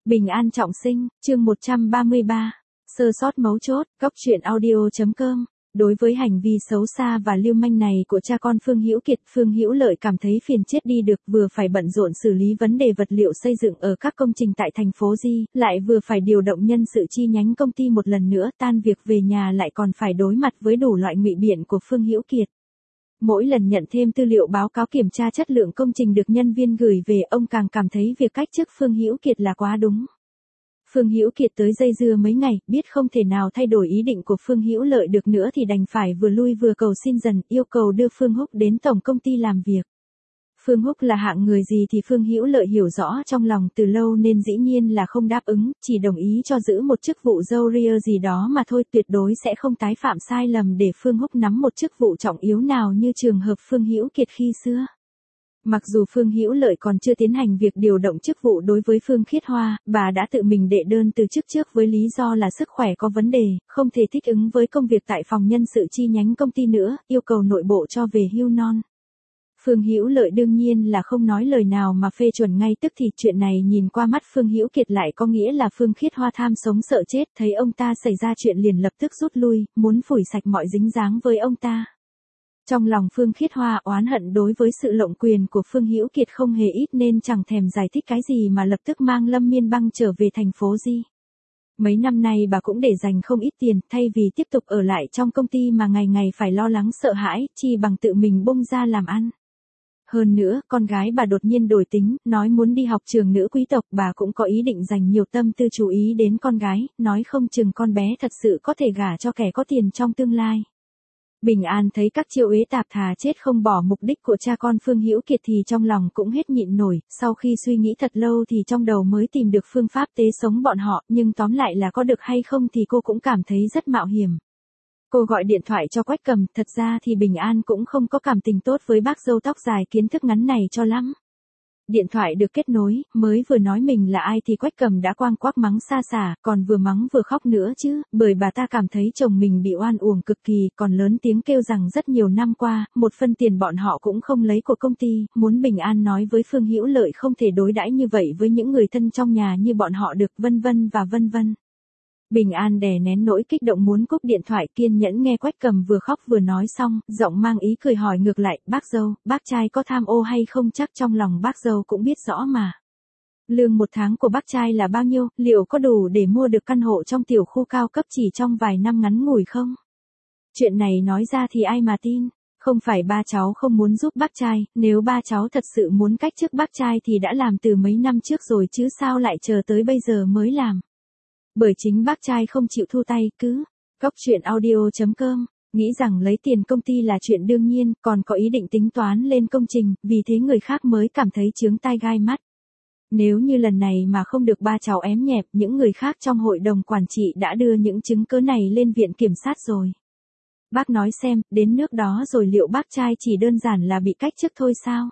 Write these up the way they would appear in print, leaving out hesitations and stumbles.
Bình an trọng sinh, chương 133. Sơ sót mấu chốt, góc truyện audio.com. Đối với hành vi xấu xa và lưu manh này của cha con Phương Hữu Kiệt, Phương Hữu Lợi cảm thấy phiền chết đi được, vừa phải bận rộn xử lý vấn đề vật liệu xây dựng ở các công trình tại thành phố Di, lại vừa phải điều động nhân sự chi nhánh công ty một lần nữa, tan việc về nhà lại còn phải đối mặt với đủ loại ngụy biện của Phương Hữu Kiệt. Mỗi lần nhận thêm tư liệu báo cáo kiểm tra chất lượng công trình được nhân viên gửi về, ông càng cảm thấy việc cách chức Phương Hữu Kiệt là quá đúng. Phương Hữu Kiệt tới dây dưa mấy ngày, biết không thể nào thay đổi ý định của Phương Hữu Lợi được nữa thì đành phải vừa lui vừa cầu xin dần, yêu cầu đưa Phương Húc đến tổng công ty làm việc. Phương Húc là hạng người gì thì Phương Hữu Lợi hiểu rõ trong lòng từ lâu nên dĩ nhiên là không đáp ứng, chỉ đồng ý cho giữ một chức vụ dâu ria gì đó mà thôi, tuyệt đối sẽ không tái phạm sai lầm để Phương Húc nắm một chức vụ trọng yếu nào như trường hợp Phương Hữu Kiệt khi xưa. Mặc dù Phương Hữu Lợi còn chưa tiến hành việc điều động chức vụ đối với Phương Khiết Hoa, bà đã tự mình đệ đơn từ chức trước với lý do là sức khỏe có vấn đề, không thể thích ứng với công việc tại phòng nhân sự chi nhánh công ty nữa, yêu cầu nội bộ cho về hưu non. Phương Hữu Lợi đương nhiên là không nói lời nào mà phê chuẩn ngay tức thì, chuyện này nhìn qua mắt Phương Hữu Kiệt lại có nghĩa là Phương Khiết Hoa tham sống sợ chết, thấy ông ta xảy ra chuyện liền lập tức rút lui, muốn phủi sạch mọi dính dáng với ông ta. Trong lòng Phương Khiết Hoa oán hận đối với sự lộng quyền của Phương Hữu Kiệt không hề ít nên chẳng thèm giải thích cái gì mà lập tức mang Lâm Miên Băng trở về thành phố Di. Mấy năm nay bà cũng để dành không ít tiền, thay vì tiếp tục ở lại trong công ty mà ngày ngày phải lo lắng sợ hãi, chi bằng tự mình bung ra làm ăn. Hơn nữa, con gái bà đột nhiên đổi tính, nói muốn đi học trường nữ quý tộc, bà cũng có ý định dành nhiều tâm tư chú ý đến con gái, nói không chừng con bé thật sự có thể gả cho kẻ có tiền trong tương lai. Bình an thấy các chiêu ế tạp thà chết không bỏ mục đích của cha con Phương Hữu Kiệt thì trong lòng cũng hết nhịn nổi, sau khi suy nghĩ thật lâu thì trong đầu mới tìm được phương pháp tế sống bọn họ, nhưng tóm lại là có được hay không thì cô cũng cảm thấy rất mạo hiểm. Cô gọi điện thoại cho Quách Cầm, thật ra thì Bình an cũng không có cảm tình tốt với bác dâu tóc dài kiến thức ngắn này cho lắm. Điện thoại được kết nối, mới vừa nói mình là ai thì Quách Cầm đã quang quác mắng xa xả, còn vừa mắng vừa khóc nữa chứ, bởi bà ta cảm thấy chồng mình bị oan uổng cực kỳ, còn lớn tiếng kêu rằng rất nhiều năm qua, một phân tiền bọn họ cũng không lấy của công ty, muốn Bình an nói với Phương Hữu Lợi không thể đối đãi như vậy với những người thân trong nhà như bọn họ được, vân vân và vân vân. Bình an đè nén nỗi kích động muốn cúp điện thoại, kiên nhẫn nghe Quách Cầm vừa khóc vừa nói xong, giọng mang ý cười hỏi ngược lại, bác dâu, bác trai có tham ô hay không, chắc trong lòng bác dâu cũng biết rõ mà. Lương một tháng của bác trai là bao nhiêu, liệu có đủ để mua được căn hộ trong tiểu khu cao cấp chỉ trong vài năm ngắn ngủi không? Chuyện này nói ra thì ai mà tin, không phải ba cháu không muốn giúp bác trai, nếu ba cháu thật sự muốn cách chức bác trai thì đã làm từ mấy năm trước rồi chứ sao lại chờ tới bây giờ mới làm. Bởi chính bác trai không chịu thu tay, cứ góc truyện audio.com, nghĩ rằng lấy tiền công ty là chuyện đương nhiên, còn có ý định tính toán lên công trình, vì thế người khác mới cảm thấy chướng tai gai mắt. Nếu như lần này mà không được ba cháu ém nhẹp, những người khác trong hội đồng quản trị đã đưa những chứng cứ này lên viện kiểm sát rồi. Bác nói xem, đến nước đó rồi liệu bác trai chỉ đơn giản là bị cách chức thôi sao?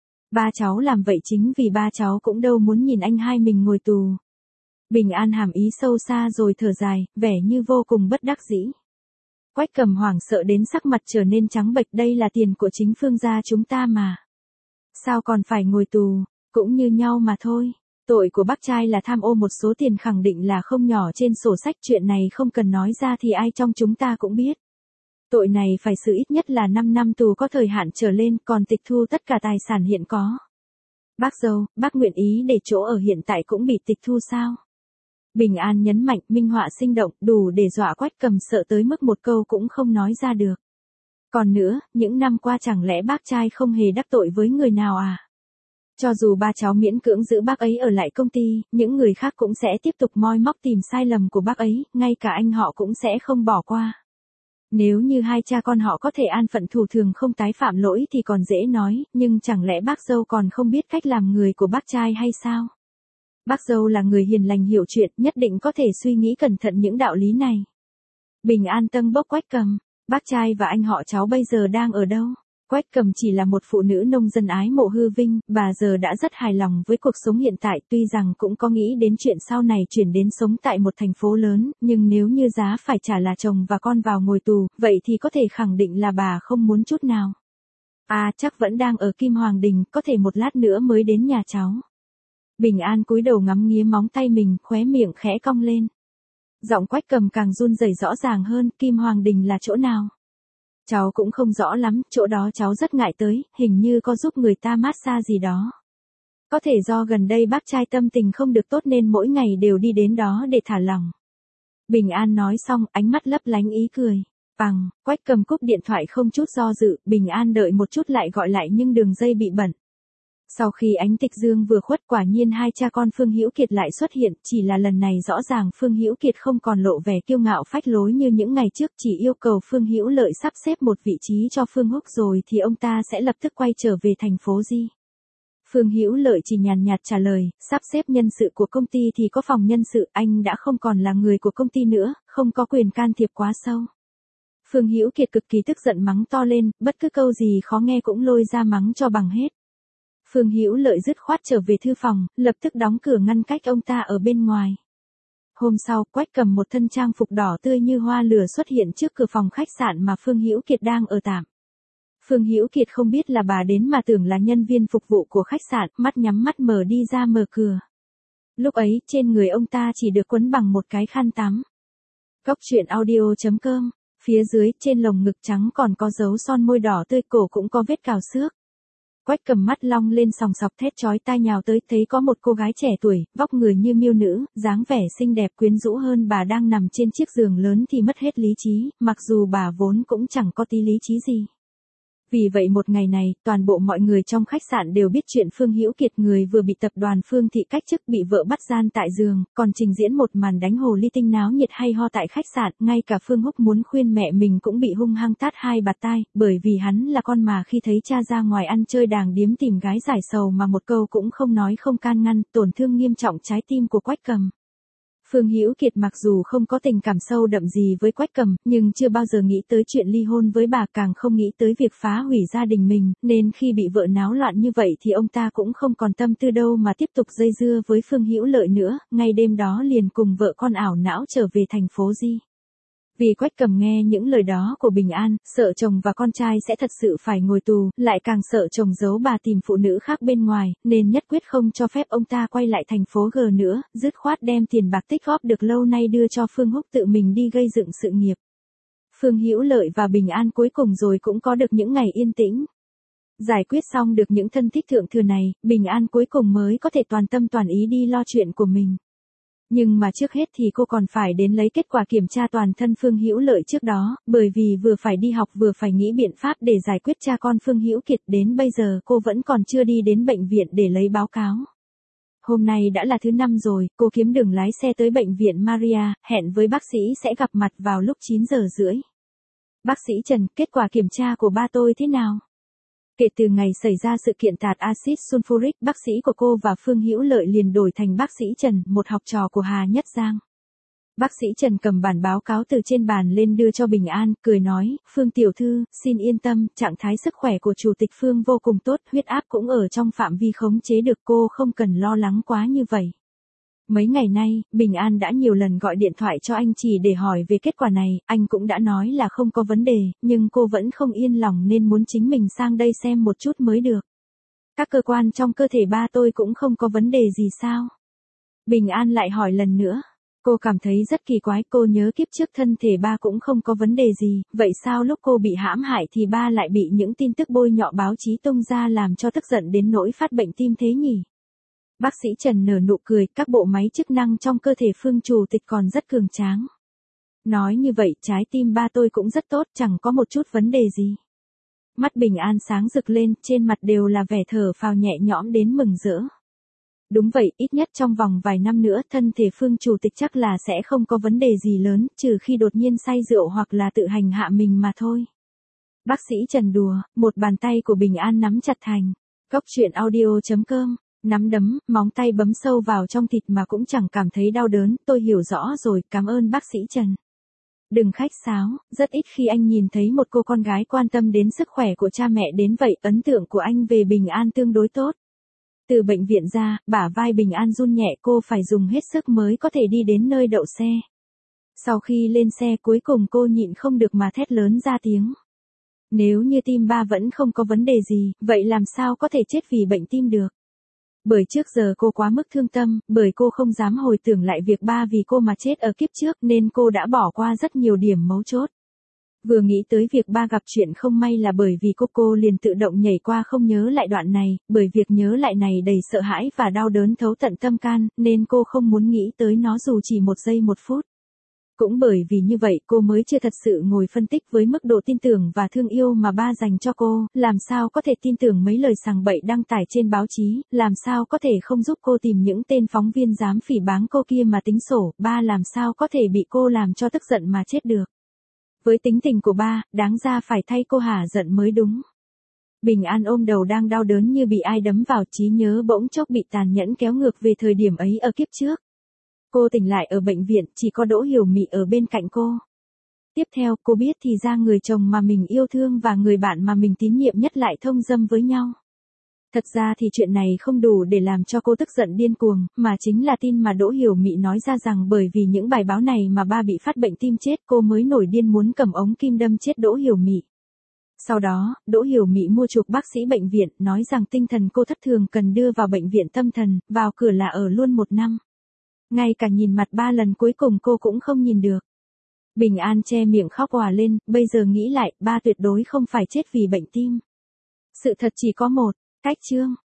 Ba cháu làm vậy chính vì ba cháu cũng đâu muốn nhìn anh hai mình ngồi tù. Bình an hàm ý sâu xa rồi thở dài, vẻ như vô cùng bất đắc dĩ. Quách Cầm hoảng sợ đến sắc mặt trở nên trắng bệch, đây là tiền của chính Phương gia chúng ta mà. Sao còn phải ngồi tù, cũng như nhau mà thôi. Tội của bác trai là tham ô một số tiền khẳng định là không nhỏ trên sổ sách, chuyện này không cần nói ra thì ai trong chúng ta cũng biết. Tội này phải xử ít nhất là 5 năm tù có thời hạn trở lên, còn tịch thu tất cả tài sản hiện có. Bác dâu, bác nguyện ý để chỗ ở hiện tại cũng bị tịch thu sao? Bình an nhấn mạnh, minh họa sinh động, đủ để dọa Quách Cầm sợ tới mức một câu cũng không nói ra được. Còn nữa, những năm qua chẳng lẽ bác trai không hề đắc tội với người nào à? Cho dù ba cháu miễn cưỡng giữ bác ấy ở lại công ty, những người khác cũng sẽ tiếp tục moi móc tìm sai lầm của bác ấy, ngay cả anh họ cũng sẽ không bỏ qua. Nếu như hai cha con họ có thể an phận thủ thường không tái phạm lỗi thì còn dễ nói, nhưng chẳng lẽ bác dâu còn không biết cách làm người của bác trai hay sao? Bác dâu là người hiền lành hiểu chuyện, nhất định có thể suy nghĩ cẩn thận những đạo lý này. Bình an tâng bốc Quách Cầm, bác trai và anh họ cháu bây giờ đang ở đâu? Quách Cầm chỉ là một phụ nữ nông dân ái mộ hư vinh, bà giờ đã rất hài lòng với cuộc sống hiện tại, tuy rằng cũng có nghĩ đến chuyện sau này chuyển đến sống tại một thành phố lớn, nhưng nếu như giá phải trả là chồng và con vào ngồi tù, vậy thì có thể khẳng định là bà không muốn chút nào. À, chắc vẫn đang ở Kim Hoàng Đình, có thể một lát nữa mới đến nhà cháu. Bình An cúi đầu ngắm nghía móng tay mình, khóe miệng khẽ cong lên. Giọng Quách Cầm càng run rẩy rõ ràng hơn, Kim Hoàng Đình là chỗ nào? Cháu cũng không rõ lắm, chỗ đó cháu rất ngại tới, hình như có giúp người ta massage gì đó. Có thể do gần đây bác trai tâm tình không được tốt nên mỗi ngày đều đi đến đó để thả lỏng. Bình An nói xong, ánh mắt lấp lánh ý cười. Bằng, Quách Cầm cúp điện thoại không chút do dự, Bình An đợi một chút lại gọi lại nhưng đường dây bị bận. Sau khi ánh tịch dương vừa khuất, quả nhiên hai cha con Phương Hữu Kiệt lại xuất hiện, chỉ là lần này rõ ràng Phương Hữu Kiệt không còn lộ vẻ kiêu ngạo phách lối như những ngày trước, chỉ yêu cầu Phương Hữu Lợi sắp xếp một vị trí cho Phương Húc rồi thì ông ta sẽ lập tức quay trở về thành phố Di. Phương Hữu Lợi chỉ nhàn nhạt trả lời, sắp xếp nhân sự của công ty thì có phòng nhân sự, anh đã không còn là người của công ty nữa, không có quyền can thiệp quá sâu. Phương Hữu Kiệt cực kỳ tức giận mắng to lên, bất cứ câu gì khó nghe cũng lôi ra mắng cho bằng hết. Phương Hữu Lợi dứt khoát trở về thư phòng, lập tức đóng cửa ngăn cách ông ta ở bên ngoài. Hôm sau, Quách Cầm một thân trang phục đỏ tươi như hoa lửa xuất hiện trước cửa phòng khách sạn mà Phương Hữu Kiệt đang ở tạm. Phương Hữu Kiệt không biết là bà đến mà tưởng là nhân viên phục vụ của khách sạn, mắt nhắm mắt mở đi ra mở cửa. Lúc ấy, trên người ông ta chỉ được quấn bằng một cái khăn tắm. Cốc truyện audio.com, phía dưới, trên lồng ngực trắng còn có dấu son môi đỏ tươi, cổ cũng có vết cào xước. Quách Cầm mắt long lên sòng sọc thét chói tai nhào tới, thấy có một cô gái trẻ tuổi, vóc người như miêu nữ, dáng vẻ xinh đẹp quyến rũ hơn bà đang nằm trên chiếc giường lớn thì mất hết lý trí, mặc dù bà vốn cũng chẳng có tí lý trí gì. Vì vậy một ngày này, toàn bộ mọi người trong khách sạn đều biết chuyện Phương Hữu Kiệt, người vừa bị tập đoàn Phương Thị cách chức, bị vợ bắt gian tại giường, còn trình diễn một màn đánh hồ ly tinh náo nhiệt hay ho tại khách sạn, ngay cả Phương Húc muốn khuyên mẹ mình cũng bị hung hăng tát hai bạt tai, bởi vì hắn là con mà khi thấy cha ra ngoài ăn chơi đàng điếm tìm gái giải sầu mà một câu cũng không nói không can ngăn, tổn thương nghiêm trọng trái tim của Quách Cầm. Phương Hữu Kiệt mặc dù không có tình cảm sâu đậm gì với Quách Cầm, nhưng chưa bao giờ nghĩ tới chuyện ly hôn với bà, càng không nghĩ tới việc phá hủy gia đình mình, nên khi bị vợ náo loạn như vậy thì ông ta cũng không còn tâm tư đâu mà tiếp tục dây dưa với Phương Hữu Lợi nữa, ngay đêm đó liền cùng vợ con ảo não trở về thành phố Di. Vì Quách Cầm nghe những lời đó của Bình An, sợ chồng và con trai sẽ thật sự phải ngồi tù, lại càng sợ chồng giấu bà tìm phụ nữ khác bên ngoài, nên nhất quyết không cho phép ông ta quay lại thành phố G nữa, dứt khoát đem tiền bạc tích góp được lâu nay đưa cho Phương Húc tự mình đi gây dựng sự nghiệp. Phương Hữu Lợi và Bình An cuối cùng rồi cũng có được những ngày yên tĩnh. Giải quyết xong được những thân thích thượng thừa này, Bình An cuối cùng mới có thể toàn tâm toàn ý đi lo chuyện của mình. Nhưng mà trước hết thì cô còn phải đến lấy kết quả kiểm tra toàn thân Phương Hữu Lợi trước đó, bởi vì vừa phải đi học vừa phải nghĩ biện pháp để giải quyết cha con Phương Hữu Kiệt, đến bây giờ cô vẫn còn chưa đi đến bệnh viện để lấy báo cáo. Hôm nay đã là thứ 5 rồi, cô kiếm đường lái xe tới bệnh viện Maria, hẹn với bác sĩ sẽ gặp mặt vào lúc 9 giờ rưỡi. Bác sĩ Trần, kết quả kiểm tra của ba tôi thế nào? Kể từ ngày xảy ra sự kiện tạt axit sulfuric, bác sĩ của cô và Phương Hữu Lợi liền đổi thành bác sĩ Trần, một học trò của Hà Nhất Giang. Bác sĩ Trần cầm bản báo cáo từ trên bàn lên đưa cho Bình An, cười nói, Phương tiểu thư, xin yên tâm, trạng thái sức khỏe của Chủ tịch Phương vô cùng tốt, huyết áp cũng ở trong phạm vi khống chế được, cô không cần lo lắng quá như vậy. Mấy ngày nay, Bình An đã nhiều lần gọi điện thoại cho anh chỉ để hỏi về kết quả này, anh cũng đã nói là không có vấn đề, nhưng cô vẫn không yên lòng nên muốn chính mình sang đây xem một chút mới được. Các cơ quan trong cơ thể ba tôi cũng không có vấn đề gì sao? Bình An lại hỏi lần nữa. Cô cảm thấy rất kỳ quái, cô nhớ kiếp trước thân thể ba cũng không có vấn đề gì, vậy sao lúc cô bị hãm hại thì ba lại bị những tin tức bôi nhọ báo chí tung ra làm cho tức giận đến nỗi phát bệnh tim thế nhỉ? Bác sĩ Trần nở nụ cười, các bộ máy chức năng trong cơ thể Phương Chủ tịch còn rất cường tráng. Nói như vậy, trái tim ba tôi cũng rất tốt, chẳng có một chút vấn đề gì. Mắt Bình An sáng rực lên, trên mặt đều là vẻ thở phào nhẹ nhõm đến mừng rỡ. Đúng vậy, ít nhất trong vòng vài năm nữa, thân thể Phương Chủ tịch chắc là sẽ không có vấn đề gì lớn, trừ khi đột nhiên say rượu hoặc là tự hành hạ mình mà thôi. Bác sĩ Trần đùa, một bàn tay của Bình An nắm chặt thành. Cốc truyện audio.com. Nắm đấm, móng tay bấm sâu vào trong thịt mà cũng chẳng cảm thấy đau đớn, tôi hiểu rõ rồi, cảm ơn bác sĩ Trần. Đừng khách sáo, rất ít khi anh nhìn thấy một cô con gái quan tâm đến sức khỏe của cha mẹ đến vậy, ấn tượng của anh về Bình An tương đối tốt. Từ bệnh viện ra, bả vai Bình An run nhẹ, cô phải dùng hết sức mới có thể đi đến nơi đậu xe. Sau khi lên xe cuối cùng cô nhịn không được mà thét lớn ra tiếng. Nếu như tim ba vẫn không có vấn đề gì, vậy làm sao có thể chết vì bệnh tim được? Bởi trước giờ cô quá mức thương tâm, bởi cô không dám hồi tưởng lại việc ba vì cô mà chết ở kiếp trước nên cô đã bỏ qua rất nhiều điểm mấu chốt. Vừa nghĩ tới việc ba gặp chuyện không may là bởi vì cô liền tự động nhảy qua không nhớ lại đoạn này, bởi việc nhớ lại này đầy sợ hãi và đau đớn thấu tận tâm can, nên cô không muốn nghĩ tới nó dù chỉ 1 giây 1 phút. Cũng bởi vì như vậy cô mới chưa thật sự ngồi phân tích với mức độ tin tưởng và thương yêu mà ba dành cho cô, làm sao có thể tin tưởng mấy lời sằng bậy đăng tải trên báo chí, làm sao có thể không giúp cô tìm những tên phóng viên dám phỉ báng cô kia mà tính sổ, ba làm sao có thể bị cô làm cho tức giận mà chết được. Với tính tình của ba, đáng ra phải thay cô hả giận mới đúng. Bình An ôm đầu đang đau đớn như bị ai đấm vào, trí nhớ bỗng chốc bị tàn nhẫn kéo ngược về thời điểm ấy ở kiếp trước. Cô tỉnh lại ở bệnh viện, chỉ có Đỗ Hiểu Mị ở bên cạnh cô. Tiếp theo, cô biết thì ra người chồng mà mình yêu thương và người bạn mà mình tín nhiệm nhất lại thông dâm với nhau. Thật ra thì chuyện này không đủ để làm cho cô tức giận điên cuồng, mà chính là tin mà Đỗ Hiểu Mị nói ra rằng bởi vì những bài báo này mà ba bị phát bệnh tim chết, cô mới nổi điên muốn cầm ống kim đâm chết Đỗ Hiểu Mị. Sau đó, Đỗ Hiểu Mị mua chuộc bác sĩ bệnh viện, nói rằng tinh thần cô thất thường cần đưa vào bệnh viện tâm thần, vào cửa là ở luôn 1 năm. Ngay cả nhìn mặt 3 lần cuối cùng cô cũng không nhìn được. Bình An che miệng khóc òa lên, bây giờ nghĩ lại, ba tuyệt đối không phải chết vì bệnh tim. Sự thật chỉ có một, cách chương.